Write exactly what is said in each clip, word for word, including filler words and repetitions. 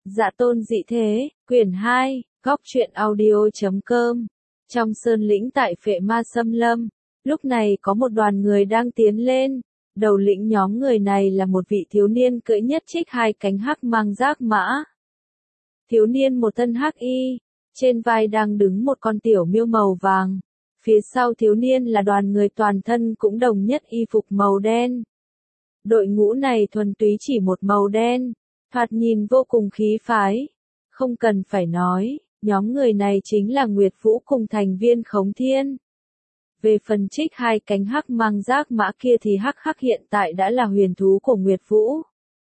Dạ tôn dị thế, quyển hai, góc truyện audio.com. Trong sơn lĩnh tại Phệ Ma Xâm Lâm, lúc này có một đoàn người đang tiến lên. Đầu lĩnh nhóm người này là một vị thiếu niên cưỡi nhất trích hai cánh hắc mang giác mã. Thiếu niên một thân hắc y, trên vai đang đứng một con tiểu miêu màu vàng. Phía sau thiếu niên là đoàn người toàn thân cũng đồng nhất y phục màu đen. Đội ngũ này thuần túy chỉ một màu đen, thoạt nhìn vô cùng khí phái. Không cần phải nói, nhóm người này chính là Nguyệt Vũ cùng thành viên Khống Thiên. Về phần trích hai cánh hắc mang giác mã kia thì hắc hắc hiện tại đã là huyền thú của Nguyệt Vũ.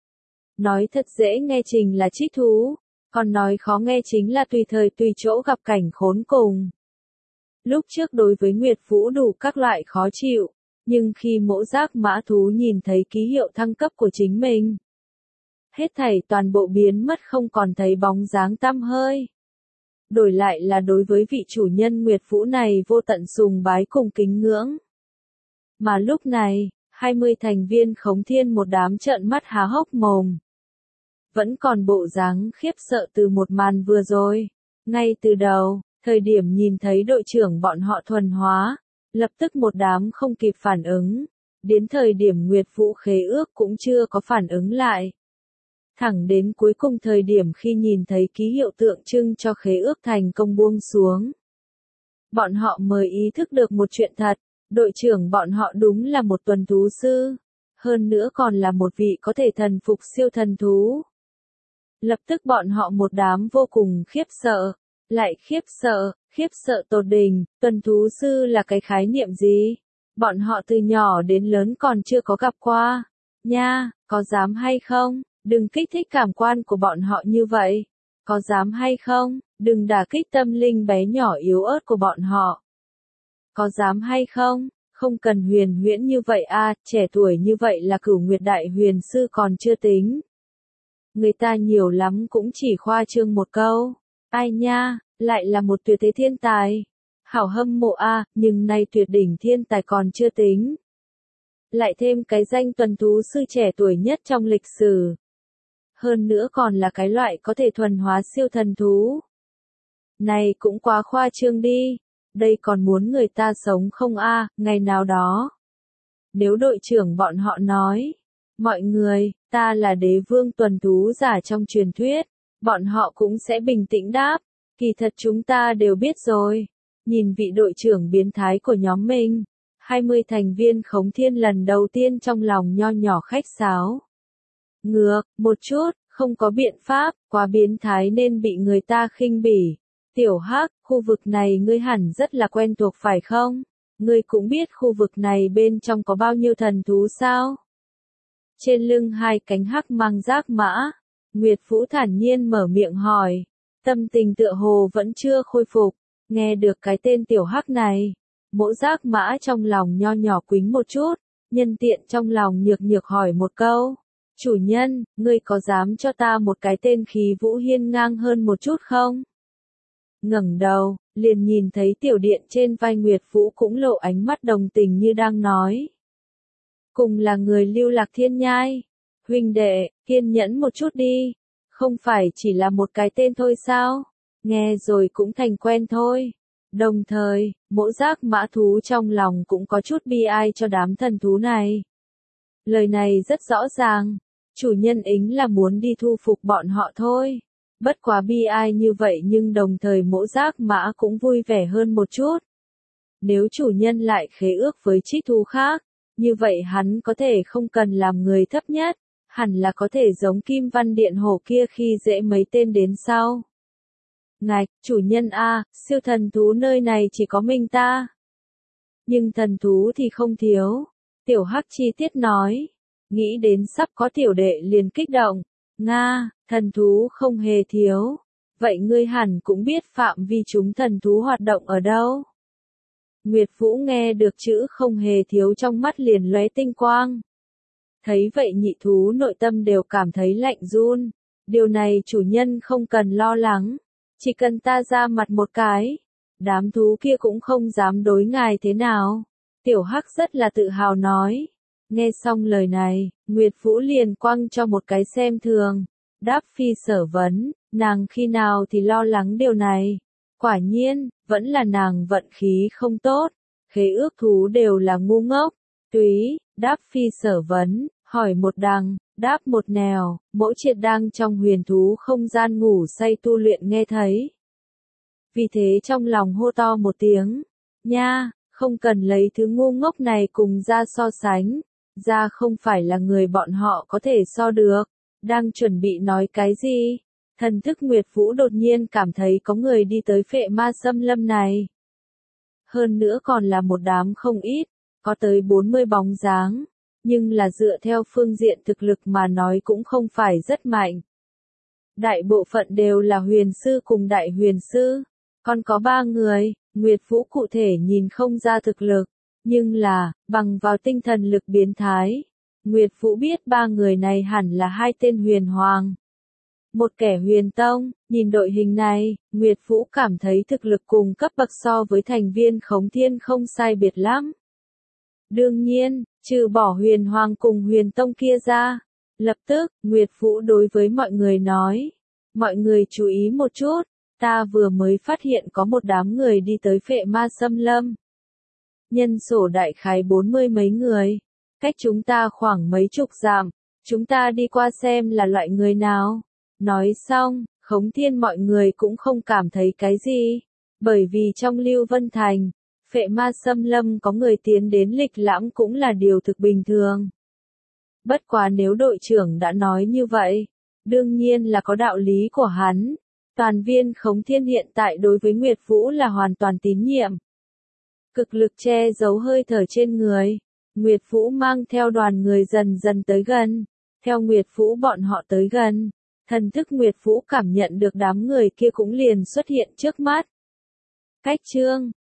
Nói thật dễ nghe chính là trích thú, còn nói khó nghe chính là tùy thời tùy chỗ gặp cảnh khốn cùng. Lúc trước đối với Nguyệt Vũ đủ các loại khó chịu, nhưng khi mỗ giác mã thú nhìn thấy ký hiệu thăng cấp của chính mình, hết thảy toàn bộ biến mất không còn thấy bóng dáng tăm hơi. Đổi lại là đối với vị chủ nhân Nguyệt Vũ này vô tận sùng bái cùng kính ngưỡng. Mà lúc này, hai mươi thành viên Khống Thiên một đám trợn mắt há hốc mồm. Vẫn còn bộ dáng khiếp sợ từ một màn vừa rồi. Ngay từ đầu, thời điểm nhìn thấy đội trưởng bọn họ thuần hóa, lập tức một đám không kịp phản ứng. Đến thời điểm Nguyệt Vũ khế ước cũng chưa có phản ứng lại. Thẳng đến cuối cùng thời điểm khi nhìn thấy ký hiệu tượng trưng cho khế ước thành công buông xuống. Bọn họ mới ý thức được một chuyện thật, đội trưởng bọn họ đúng là một tuần thú sư. Hơn nữa còn là một vị có thể thần phục siêu thần thú. Lập tức bọn họ một đám vô cùng khiếp sợ. Lại khiếp sợ, khiếp sợ tột đỉnh, tuần thú sư là cái khái niệm gì? Bọn họ từ nhỏ đến lớn còn chưa có gặp qua. Nha, có dám hay không? Đừng kích thích cảm quan của bọn họ như vậy. Có dám hay không? Đừng đả kích tâm linh bé nhỏ yếu ớt của bọn họ. Có dám hay không? Không cần huyền huyễn như vậy à, trẻ tuổi như vậy là Cửu Nguyệt Đại Huyền Sư còn chưa tính. Người ta nhiều lắm cũng chỉ khoa trương một câu. Ai nha, lại là một tuyệt thế thiên tài. Hảo hâm mộ a, nhưng nay tuyệt đỉnh thiên tài còn chưa tính. Lại thêm cái danh tuần thú sư trẻ tuổi nhất trong lịch sử. Hơn nữa còn là cái loại có thể thuần hóa siêu thần thú. Này cũng quá khoa trương đi. Đây còn muốn người ta sống không a, ngày nào đó. Nếu đội trưởng bọn họ nói, mọi người, ta là đế vương tuần thú giả trong truyền thuyết, bọn họ cũng sẽ bình tĩnh đáp, kỳ thật chúng ta đều biết rồi. Nhìn vị đội trưởng biến thái của nhóm mình, hai mươi thành viên Khống Thiên lần đầu tiên trong lòng nho nhỏ khách sáo. Ngược, một chút, không có biện pháp, quá biến thái nên bị người ta khinh bỉ. Tiểu Hắc, khu vực này ngươi hẳn rất là quen thuộc phải không? Ngươi cũng biết khu vực này bên trong có bao nhiêu thần thú sao? Trên lưng hai cánh hắc mang giác mã, Nguyệt Vũ thản nhiên mở miệng hỏi. Tâm tình tựa hồ vẫn chưa khôi phục, nghe được cái tên Tiểu Hắc này. Mỗ giác mã trong lòng nho nhỏ quính một chút, nhân tiện trong lòng nhược nhược hỏi một câu. Chủ nhân, ngươi có dám cho ta một cái tên khí vũ hiên ngang hơn một chút không? Ngẩng đầu, liền nhìn thấy tiểu điện trên vai Nguyệt Vũ cũng lộ ánh mắt đồng tình như đang nói. Cùng là người Lưu Lạc Thiên Nhai. Huynh đệ, kiên nhẫn một chút đi. Không phải chỉ là một cái tên thôi sao? Nghe rồi cũng thành quen thôi. Đồng thời, mỗ giác mã thú trong lòng cũng có chút bi ai cho đám thần thú này. Lời này rất rõ ràng. Chủ nhân ính là muốn đi thu phục bọn họ thôi. Bất quá bi ai như vậy nhưng đồng thời mỗ giác mã cũng vui vẻ hơn một chút. Nếu chủ nhân lại khế ước với trích thú khác, như vậy hắn có thể không cần làm người thấp nhất, hẳn là có thể giống Kim Văn Điện Hổ kia khi dễ mấy tên đến sau. Ngạch, chủ nhân a, siêu thần thú nơi này chỉ có mình ta. Nhưng thần thú thì không thiếu. Tiểu Hắc chi tiết nói. Nghĩ đến sắp có tiểu đệ liền kích động. Nga, thần thú không hề thiếu. Vậy ngươi hẳn cũng biết phạm vi chúng thần thú hoạt động ở đâu. Nguyệt Vũ nghe được chữ không hề thiếu trong mắt liền lóe tinh quang. Thấy vậy nhị thú nội tâm đều cảm thấy lạnh run. Điều này chủ nhân không cần lo lắng. Chỉ cần ta ra mặt một cái. Đám thú kia cũng không dám đối ngài thế nào. Tiểu Hắc rất là tự hào nói. Nghe xong lời này, Nguyệt Vũ liền quăng cho một cái xem thường. Đáp Phi Sở vấn, nàng khi nào thì lo lắng điều này. Quả nhiên, vẫn là nàng vận khí không tốt, khế ước thú đều là ngu ngốc. Túy, Đáp Phi Sở vấn, hỏi một đằng, đáp một nẻo, mỗi triệt đang trong huyền thú không gian ngủ say tu luyện nghe thấy. Vì thế trong lòng hô to một tiếng, nha, không cần lấy thứ ngu ngốc này cùng ra so sánh, ra không phải là người bọn họ có thể so được. Đang chuẩn bị nói cái gì? Thần thức Nguyệt Vũ đột nhiên cảm thấy có người đi tới Phệ Ma Xâm Lâm này. Hơn nữa còn là một đám không ít, có tới bốn mươi bóng dáng, nhưng là dựa theo phương diện thực lực mà nói cũng không phải rất mạnh. Đại bộ phận đều là huyền sư cùng đại huyền sư, còn có ba người, Nguyệt Vũ cụ thể nhìn không ra thực lực, nhưng là, bằng vào tinh thần lực biến thái, Nguyệt Vũ biết ba người này hẳn là hai tên huyền hoàng. Một kẻ huyền tông, nhìn đội hình này, Nguyệt Vũ cảm thấy thực lực cùng cấp bậc so với thành viên Khống Thiên không sai biệt lắm. Đương nhiên, trừ bỏ huyền hoàng cùng huyền tông kia ra, lập tức, Nguyệt Vũ đối với mọi người nói, mọi người chú ý một chút, ta vừa mới phát hiện có một đám người đi tới Phệ Ma Xâm Lâm. Nhân sổ đại khái bốn mươi mấy người, cách chúng ta khoảng mấy chục dặm, chúng ta đi qua xem là loại người nào. Nói xong, Khống Thiên mọi người cũng không cảm thấy cái gì, bởi vì trong Lưu Vân Thành, Phệ Ma Xâm Lâm có người tiến đến lịch lãm cũng là điều thực bình thường. Bất quá nếu đội trưởng đã nói như vậy, đương nhiên là có đạo lý của hắn. Toàn viên Khống Thiên hiện tại đối với Nguyệt Vũ là hoàn toàn tín nhiệm. Cực lực che giấu hơi thở trên người, Nguyệt Vũ mang theo đoàn người dần dần tới gần. Theo Nguyệt Vũ bọn họ tới gần, thần thức Nguyệt Vũ cảm nhận được đám người kia cũng liền xuất hiện trước mắt. Cách chương